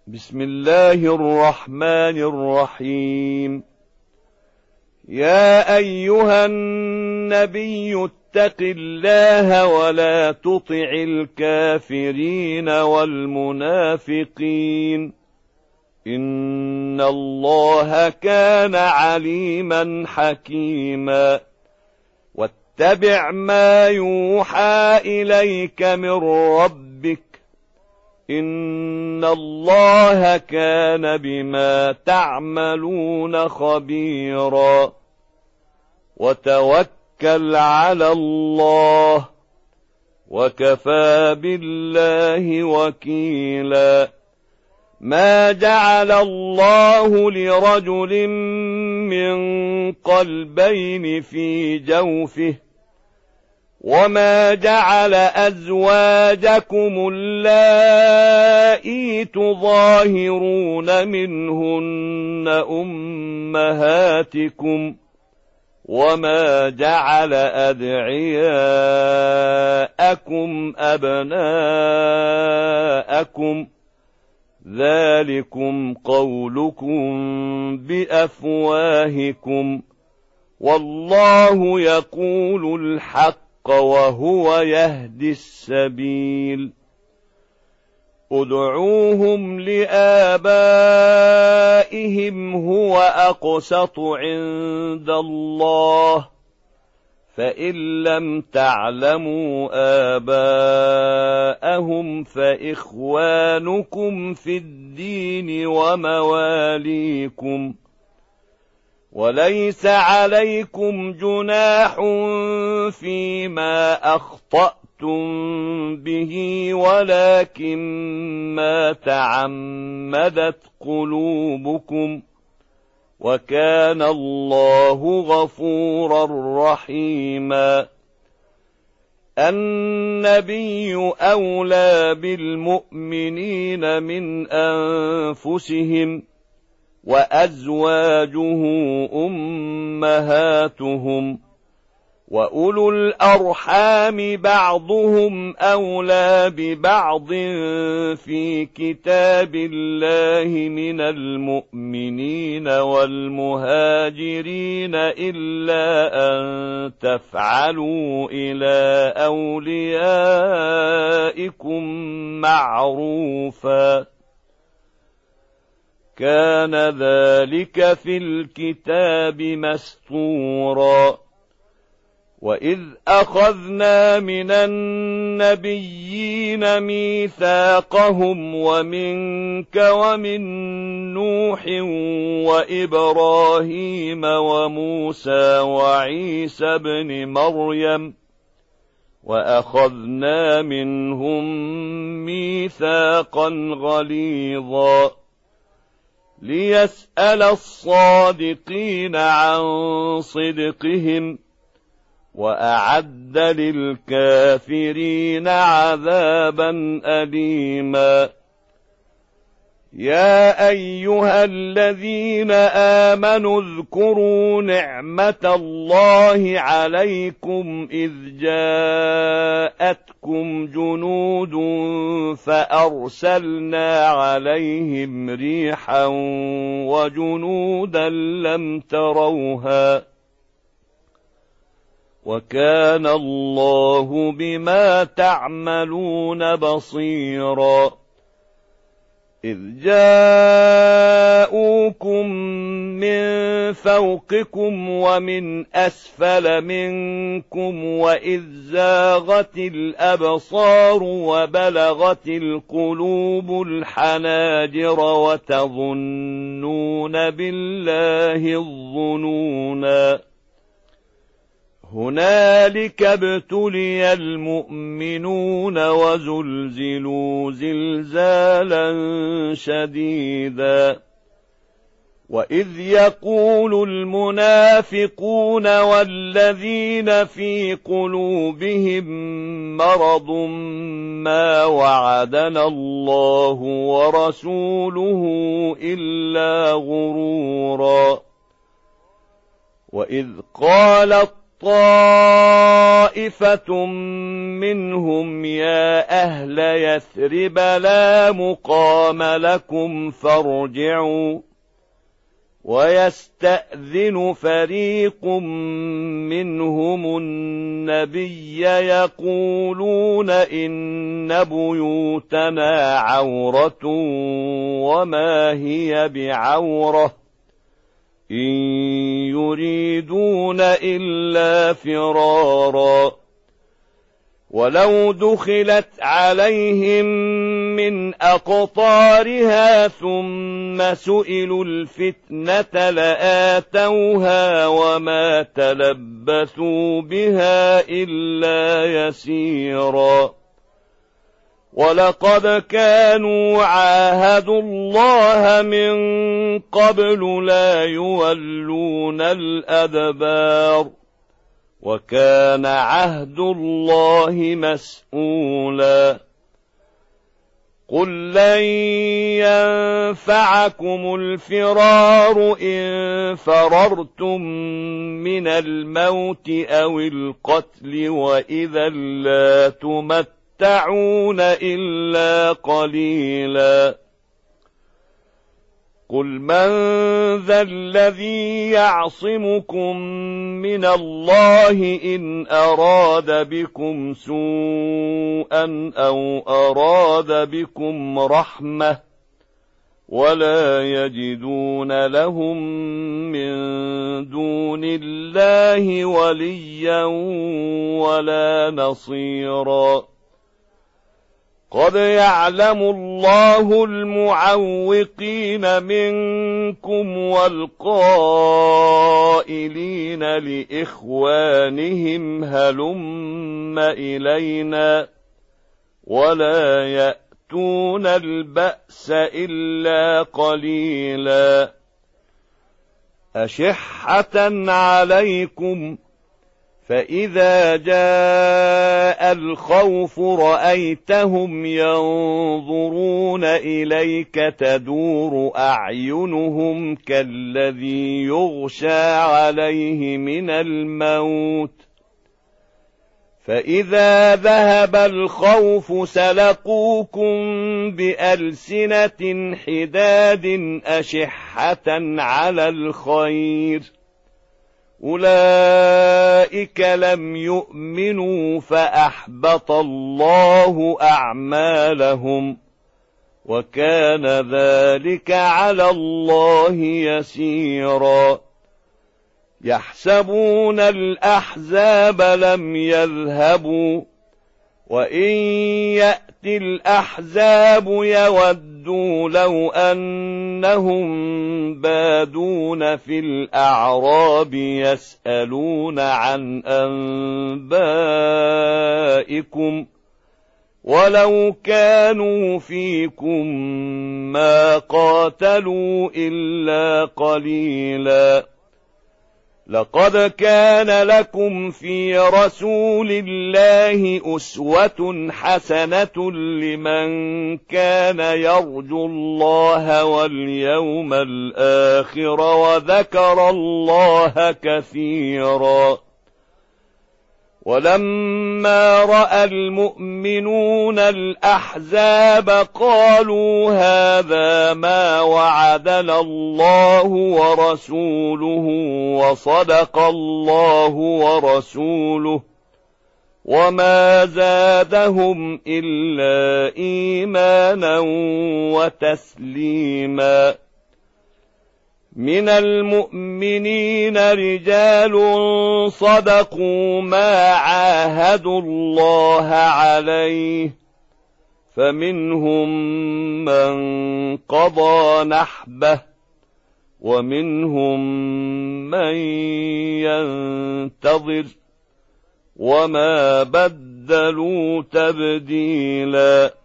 بسم الله الرحمن الرحيم. يا أيها النبي اتق الله ولا تطع الكافرين والمنافقين، إن الله كان عليما حكيما. واتبع ما يوحى إليك من ربك، إن الله كان بما تعملون خبيرا. وتوكل على الله، وكفى بالله وكيلا. ما جعل الله لرجل من قلبين في جوفه، وما جعل أزواجكم اللائي تظاهرون منهن أمهاتكم، وما جعل أدعياءكم أبناءكم، ذلكم قولكم بأفواهكم، والله يقول الحق وهو يهدي السبيل. ادعوهم لآبائهم هو أقسط عند الله، فإن لم تعلموا آباءهم فإخوانكم في الدين ومواليكم، وليس عليكم جناح فيما أخطأتم به، ولكن ما تعمدت قلوبكم، وكان الله غفورا رحيما. النبي أولى بالمؤمنين من أنفسهم، وأزواجه أمهاتهم، وأولو الأرحام بعضهم أولى ببعض في كتاب الله من المؤمنين والمهاجرين، إلا أن تفعلوا إلى أوليائكم معروفا، كان ذلك في الكتاب مسطورا. وإذ أخذنا من النبيين ميثاقهم ومنك ومن نوح وإبراهيم وموسى وعيسى بن مريم، وأخذنا منهم ميثاقا غليظا، ليسأل الصادقين عن صدقهم، وأعد للكافرين عذابا أليما. يا أيها الذين آمنوا اذكروا نعمة الله عليكم إذ جاءتكم جنود فأرسلنا عليهم ريحا وجنودا لم تروها، وكان الله بما تعملون بصيرا. إذ جاءوكم من فوقكم ومن أسفل منكم، وإذ زاغت الأبصار وبلغت القلوب الحناجر، وتظنون بالله الظنونا. هنالك ابتلي المؤمنون وزلزلوا زلزالا شديدا. وإذ يقول المنافقون والذين في قلوبهم مرض ما وعدنا الله ورسوله إلا غرورا. وإذ قالت طائفة منهم يا أهل يثرب لا مقام لكم فارجعوا ويستأذن فريق منهم النبي يقولون إن بيوتنا عورة وما هي بعورة إن يريدون إلا فرارا ولو دخلت عليهم من أقطارها ثم سئلوا الفتنة لآتوها وما تلبثوا بها إلا يسيرا ولقد كانوا عاهدوا الله من قبل لا يولون الأدبار وكان عهد الله مسؤولا قل لن ينفعكم الفرار إن فررتم من الموت أو القتل وإذا لا تمتعون إلا قليلا قل من ذا الذي يعصمكم من الله إن أراد بكم سوءا أو أراد بكم رحمة ولا يجدون لهم من دون الله وليا ولا نصيرا قد يعلم الله المعوقين منكم والقائلين لإخوانهم هلم إلينا ولا يأتون البأس إلا قليلا أشحة عليكم فإذا جاء الخوف رأيتهم ينظرون إليك تدور أعينهم كالذي يغشى عليه من الموت فإذا ذهب الخوف سلقوكم بألسنة حداد أشحة على الخير أولئك لم يؤمنوا فأحبط الله أعمالهم وكان ذلك على الله يسيرا يحسبون الأحزاب لم يذهبوا وإن يأتي الأحزاب يودوا لو أنهم بادون في الأعراب يسألون عن أنبائكم ولو كانوا فيكم ما قاتلوا إلا قليلا لقد كان لكم في رسول الله أسوة حسنة لمن كان يرجو الله واليوم الآخر وذكر الله كثيرا ولما رأى المؤمنون الأحزاب قالوا هذا ما وعدنا الله ورسوله وصدق الله ورسوله وما زادهم إلا إيمانا وتسليما من المؤمنين رجال صدقوا ما عاهدوا الله عليه فمنهم من قضى نحبه ومنهم من ينتظر وما بدلوا تبديلا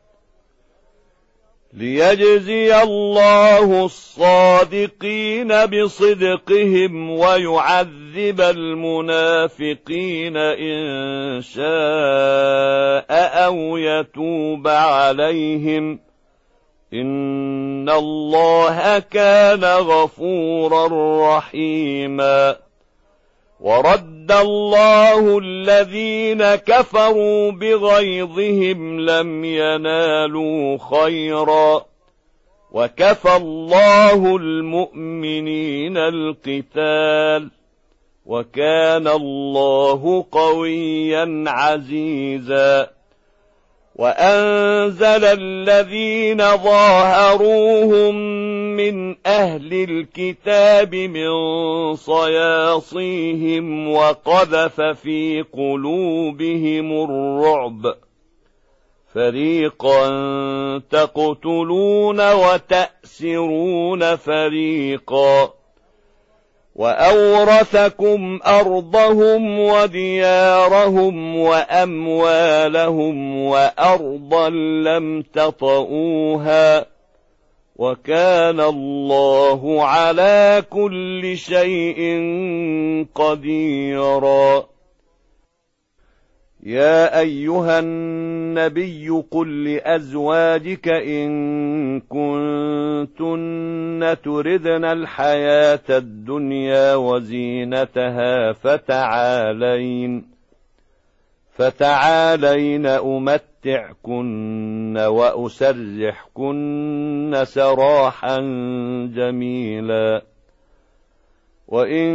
ليجزي الله الصادقين بصدقهم ويعذب المنافقين إن شاء أو يتوب عليهم إن الله كان غفورا رحيما ورد وَرَدَّ اللَّهُ الَّذِينَ كَفَرُوا بِغَيظِهِمْ لَمْ يَنَالُوا خَيْرًا وَكَفَى اللَّهُ الْمُؤْمِنِينَ الْقِتَالَ وَكَانَ اللَّهُ قَوِيًّا عَزِيزًا وَأَنزَلَ الَّذِينَ ظَاهَرُوهُم مِّنْ أَهْلِ الْكِتَابِ مِنْ صَيَاصِيهِمْ وَقَذَفَ فِي قُلُوبِهِمُ الرُّعْبَ فَرِيقًا تَقْتُلُونَ وَتَأْسِرُونَ فَرِيقًا وَأَوْرَثَكُمْ أَرْضَهُمْ وَدِيَارَهُمْ وَأَمْوَالَهُمْ وَأَرْضًا لَّمْ تَطَئُوهَا وَكَانَ اللَّهُ عَلَى كُلِّ شَيْءٍ قَدِيرًا يَا أَيُّهَا النَّبِيُّ قُل لِّأَزْوَاجِكَ إِن كُنتُنَّ تُرِدْنَ الْحَيَاةَ الدُّنْيَا وَزِينَتَهَا فتعالين أُمَتِّعْكُنَّ وَأُسَرِّحْكُنَّ سَرَاحًا جَمِيلًا وَإِن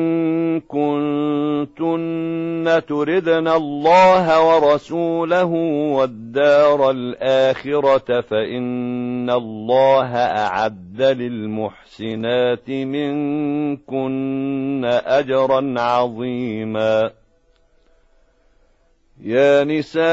كُنتُنَّ تُرِدْنَ اللَّهَ وَرَسُولَهُ وَالدَّارَ الْآخِرَةَ فَإِنَّ اللَّهَ أَعَدَّ لِلْمُحْسِنَاتِ مِنكُنَّ أَجْرًا عَظِيمًا يَا نِسَاءَ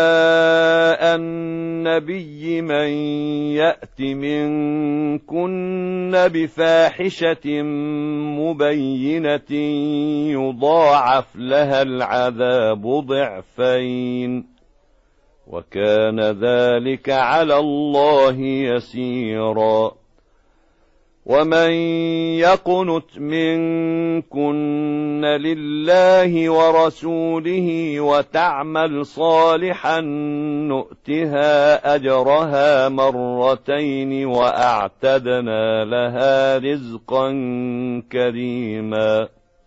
النَّبِيِّ مَن يَأْتِ مِنكُنَّ بِفَاحِشَةٍ مُبَيِّنَةٍ يُضَاعَفْ لَهَا الْعَذَابُ ضِعْفَيْنِ وَكَانَ ذَلِكَ عَلَى اللَّهِ يَسِيرًا وَمَن يَقْنُتْ مِنكُنَّ لِلَّهِ وَرَسُولِهِ وَتَعْمَلْ صَالِحًا نُؤْتِهَا أَجْرَهَا مرتين وَأَعْتَدْنَا لَهَا رِزْقًا كَرِيمًا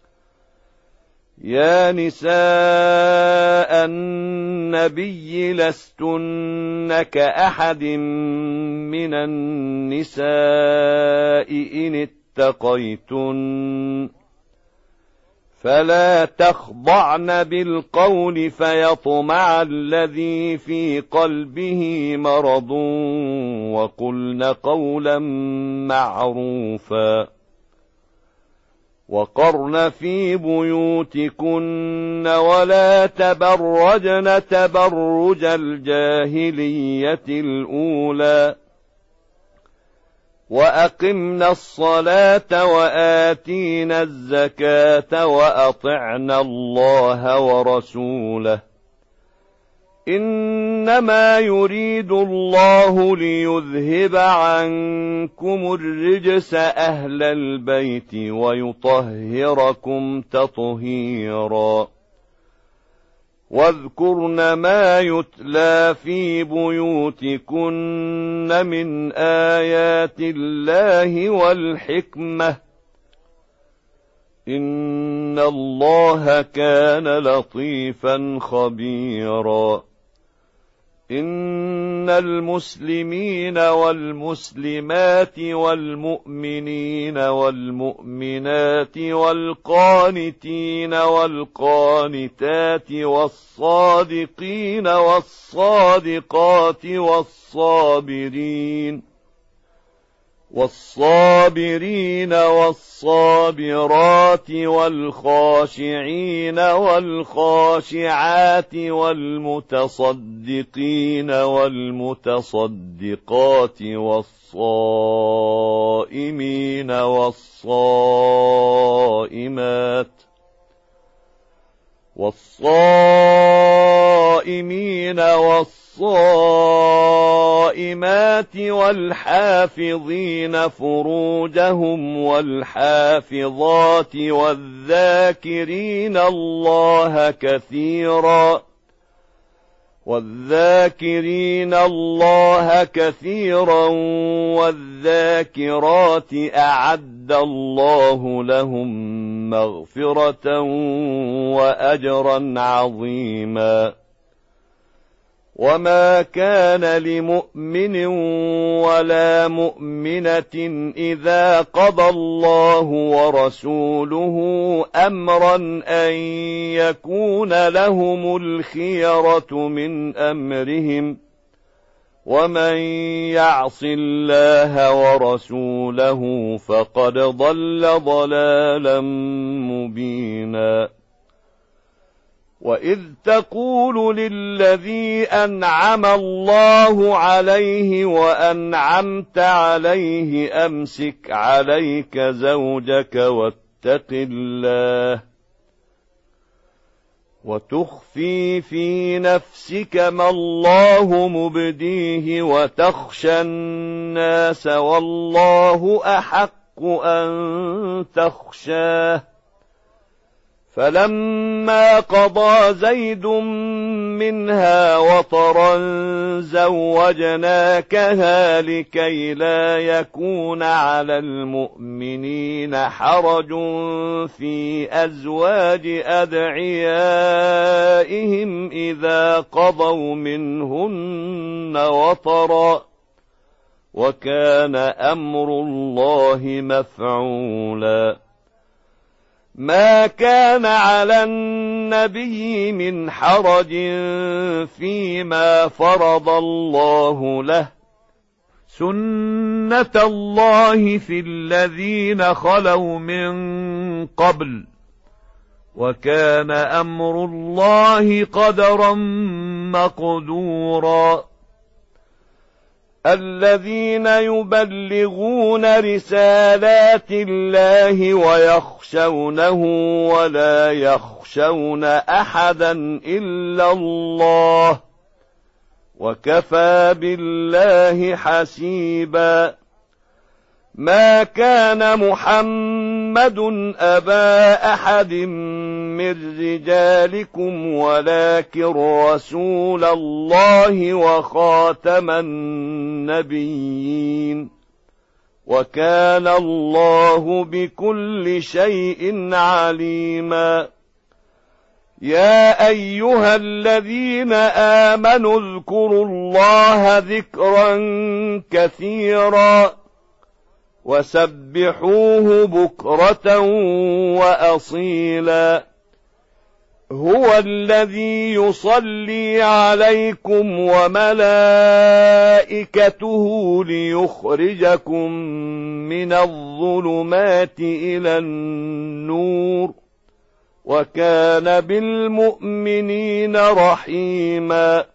يا نساء النبي لستن كأحد من النساء إن اتقيتن فلا تخضعن بالقول فيطمع الذي في قلبه مرض وقلن قولا معروفا وقرن في بيوتكن ولا تبرجن تبرج الجاهلية الأولى وأقمنا الصلاة وآتينا الزكاة وأطعنا الله ورسوله إنما يريد الله ليذهب عنكم الرجس أهل البيت ويطهركم تطهيرا واذكرن ما يتلى في بيوتكن من آيات الله والحكمة إن الله كان لطيفا خبيرا إن المسلمين والمسلمات والمؤمنين والمؤمنات والقانتين والقانتات والصادقين والصادقات والصابرين والصابرات والخاشعين والخاشعات والمتصدقين والمتصدقات والصائمين والصائمات والحافظين فروجهم والحافظات والذاكرين الله كثيرا والذاكرات أعد الله لهم مغفرة وأجرا عظيما. وما كان لمؤمن ولا مؤمنة إذا قضى الله ورسوله أمرا أن يكون لهم الخيرة من أمرهم، ومن يعص الله ورسوله فقد ضل ضلالا مبينا. وإذ تقول للذي أنعم الله عليه وأنعمت عليه أمسك عليك زوجك واتق الله وتخفي في نفسك ما الله مبديه وتخشى الناس والله أحق أن تخشاه. فلما قضى زيد منها وطرا زوجناكها لكي لا يكون على المؤمنين حرج في أزواج أدعيائهم إذا قضوا منهن وطرا، وكان أمر الله مفعولا. ما كان على النبي من حرج فيما فرض الله له، سنة الله في الذين خلوا من قبل، وكان أمر الله قدرا مقدورا. الذين يبلغون رسالات الله ويخشونه ولا يخشون أحدا إلا الله، وكفى بالله حسيبا. ما كان محمد أبا أحد من رجالكم ولكن رسول الله وخاتم النبيين، وكان الله بكل شيء عليما. يا أيها الذين آمنوا اذكروا الله ذكرا كثيرا وسبحوه بكرة وأصيلا. هو الذي يصلي عليكم وملائكته ليخرجكم من الظلمات إلى النور، وكان بالمؤمنين رحيما.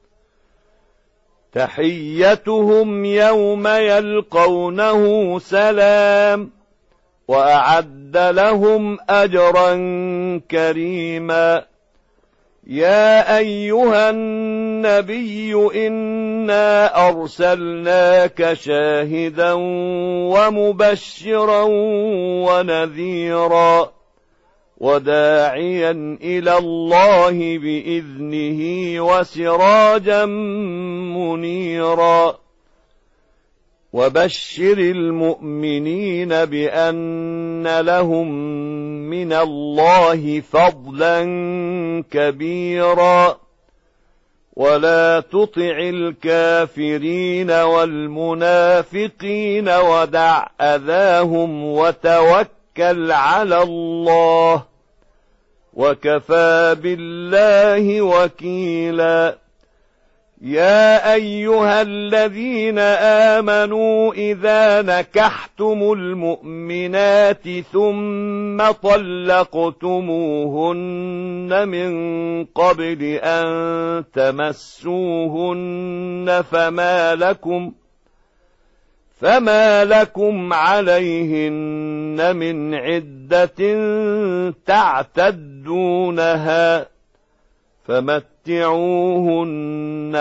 تحيتهم يوم يلقونه سلام، وأعد لهم أجرا كريما. يا أيها النبي إنا أرسلناك شاهدا ومبشرا ونذيرا وداعيا إلى الله بإذنه وسراجا منيرا. وبشر المؤمنين بأن لهم من الله فضلا كبيرا. ولا تطع الكافرين والمنافقين ودع أذاهم وتوكل على الله، وكفى بالله وكيلا. يا أيها الذين آمنوا إذا نكحتم المؤمنات ثم طلقتموهن من قبل أن تمسوهن فما لكم عليهن من عدة تعتدونها، فمتعوهن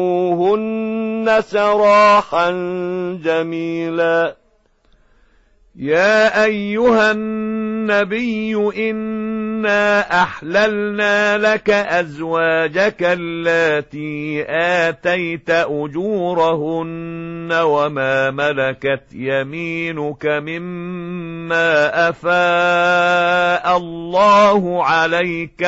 وسرحوهن سراحا جميلا. يا أيها النبي إنا أحللنا لك أزواجك اللاتي آتيت أجورهن وما ملكت يمينك مما أفاء الله عليك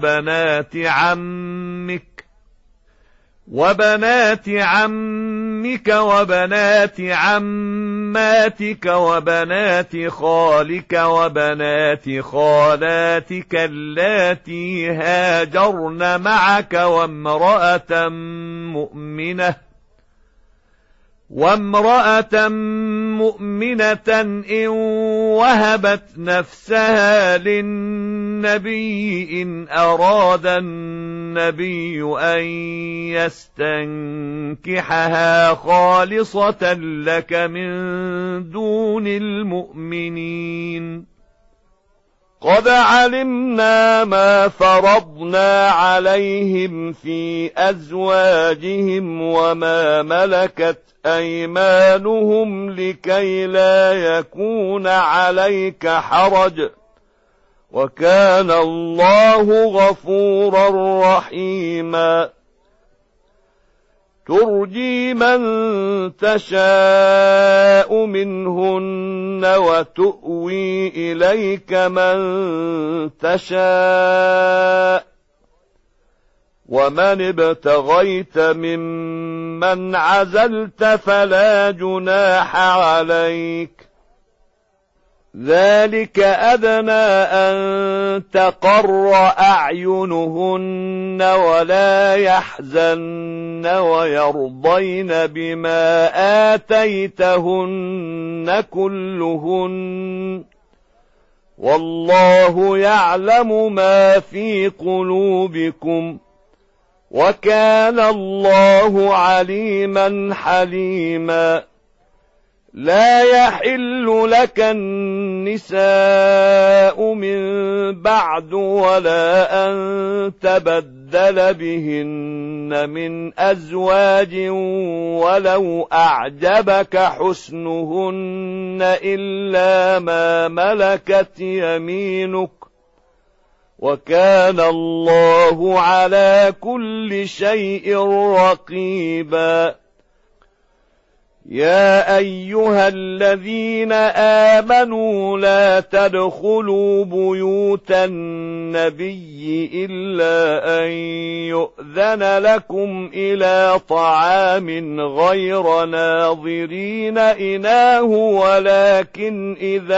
وبنات عمك وبنات عماتك وبنات خالك وبنات خالاتك اللاتي هاجرن معك وامرأة مؤمنة إن وهبت نفسها للنبي إن أراد النبي أن يستنكحها خالصة لك من دون المؤمنين. قد علمنا ما فرضنا عليهم في أزواجهم وما ملكت أيمانهم لكي لا يكون عليك حرج وكان الله غفورا رحيما. ترجي من تشاء منهن وتؤوي إليك من تشاء ومن ابتغيت ممن عزلت فلا جناح عليك ذلك أدنى أن تقر أعينهن ولا يحزن ويرضين بما آتيتهن كلهن والله يعلم ما في قلوبكم وكان الله عليما حليما. لا يحل لك النساء من بعد ولا أن تبدل بهن من أزواج ولو أعجبك حسنهن إلا ما ملكت يمينك وكان الله على كل شيء رقيبا. يا أيها الذين آمنوا لا تدخلوا بيوت النبي إلا أن يؤذن لكم إلى طعام غير ناظرين إناه ولكن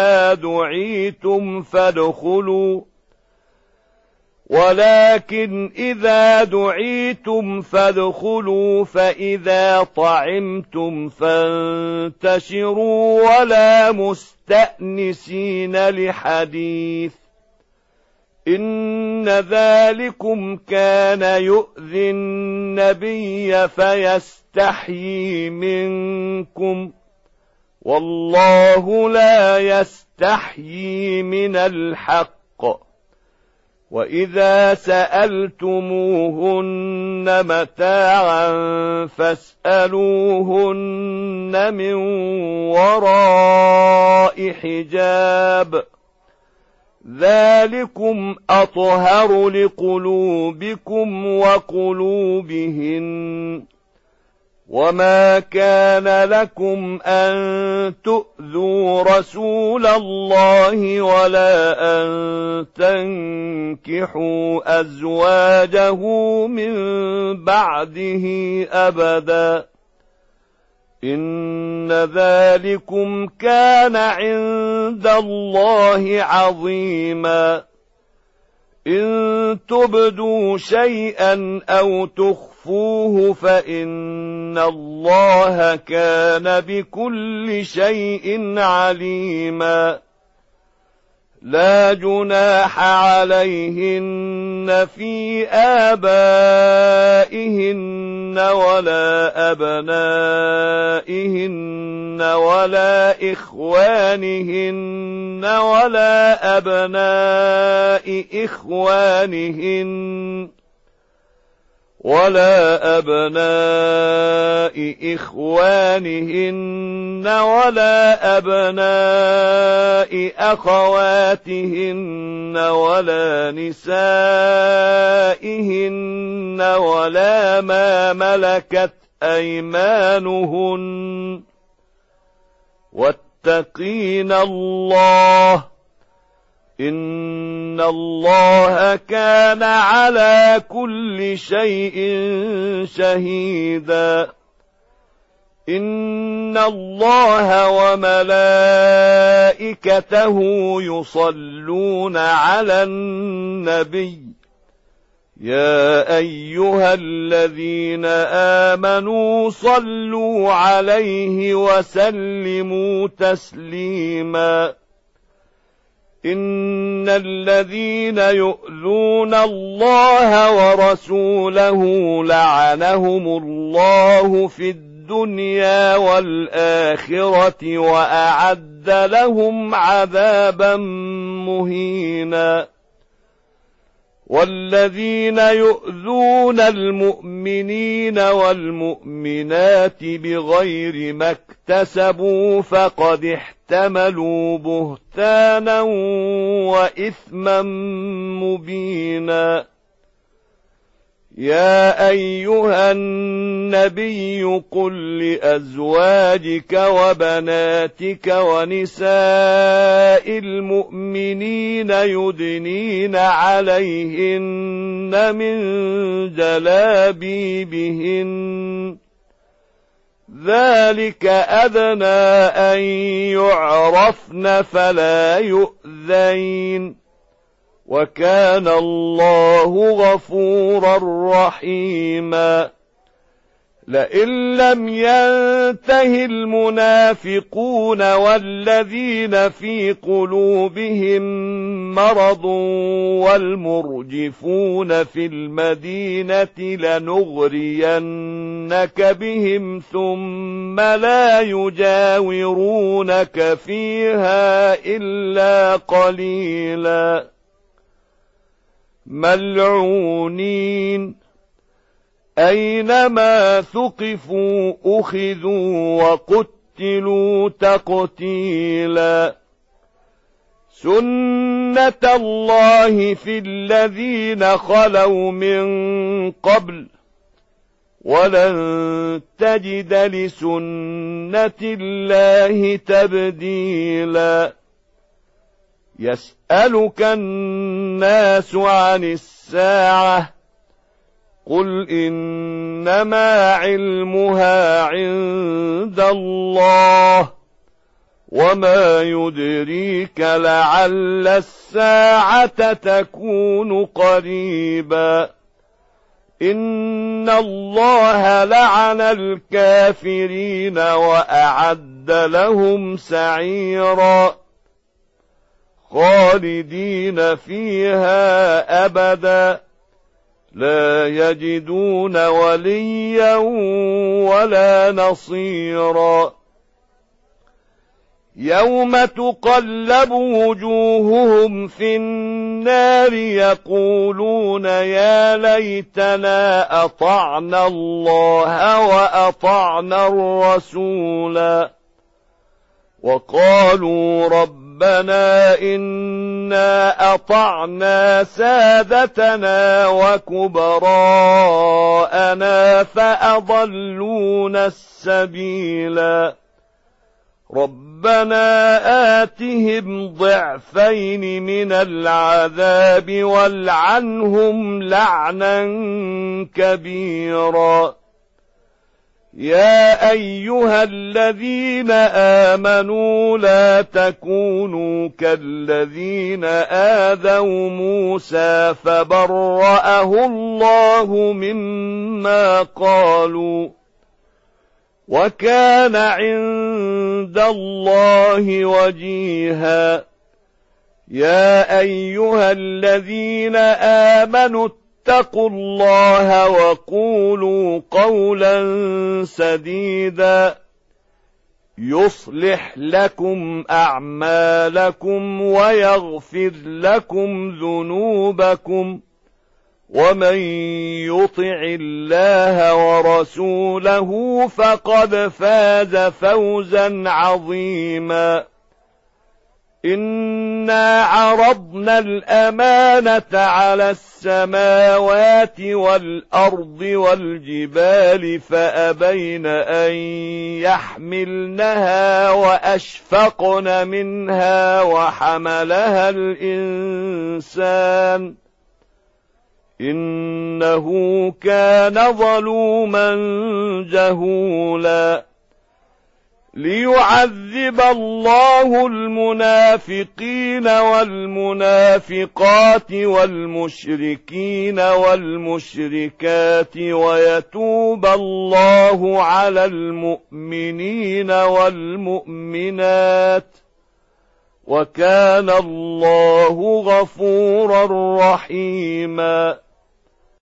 إذا دعيتم فادخلوا فإذا طعمتم فانتشروا ولا مستأنسين لحديث إن ذلكم كان يؤذي النبي فيستحيي منكم والله لا يستحيي من الحق. وإذا سألتموهن متاعا فاسألوهن من وراء حجاب ذلكم أطهر لقلوبكم وقلوبهن. وما كان لكم أن تؤذوا رسول الله ولا أن تنكحوا أزواجه من بعده أبدا إن ذلكم كان عند الله عظيما. إن تبدوا شيئا أو تخفوه فإن الله كان بكل شيء عليما. لا جناح عليهن في آبائهن ولا أبنائهن ولا إخوانهن ولا أبناء إخوانهن ولا أبناء إخوانهن ولا أبناء أخواتهن ولا نسائهن ولا ما ملكت أيمانهن واتقين الله إن الله كان على كل شيء شهيدا إن الله وملائكته يصلون على النبي يا أيها الذين آمنوا صلوا عليه وسلموا تسليما إن الذين يؤذون الله ورسوله لعنهم الله في الدنيا والآخرة وأعد لهم عذابا مهينا والذين يؤذون المؤمنين والمؤمنات بغير ما اكتسبوا فقد احتملوا بهتانا وإثما مبينا يا أيها النبي قل لأزواجك وبناتك ونساء المؤمنين يدنين عليهن من جلابيبهن ذلك أدنى أن يعرفن فلا يؤذين وكان الله غفورا رحيما لئن لم ينته المنافقون والذين في قلوبهم مرض والمرجفون في المدينة لنغرينك بهم ثم لا يجاورونك فيها إلا قليلا ملعونين أينما ثقفوا أخذوا وقتلوا تقتيلا سنة الله في الذين خلوا من قبل ولن تجد لسنة الله تبديلا يسألك الناس عن الساعة قل إنما علمها عند الله وما يدريك لعل الساعة تكون قريبا إن الله لعن الكافرين وأعد لهم سعيرا خالدين فيها أبدا لا يجدون وليا ولا نصيرا يوم تقلب وجوههم في النار يقولون يا ليتنا أطعنا الله وأطعنا الرسولا وقالوا ربنا إنا أطعنا سادتنا وكبراءنا فأضلونا السبيلا ربنا آتهم ضعفين من العذاب والعنهم لعنا كبيرا يا أيها الذين آمنوا لا تكونوا كالذين آذوا موسى فبرأه الله مما قالوا وكان عند الله وجيها يا أيها الذين آمنوا اتقوا الله وقولوا قولا سديدا يصلح لكم أعمالكم ويغفر لكم ذنوبكم ومن يطع الله ورسوله فقد فاز فوزا عظيما. إنا عرضنا الأمانة على السماوات والأرض والجبال فأبين أن يحملنها وأشفقن منها وحملها الإنسان إنه كان ظلوما جهولا. ليعذب الله المنافقين والمنافقات والمشركين والمشركات ويتوب الله على المؤمنين والمؤمنات وكان الله غفورا رحيما.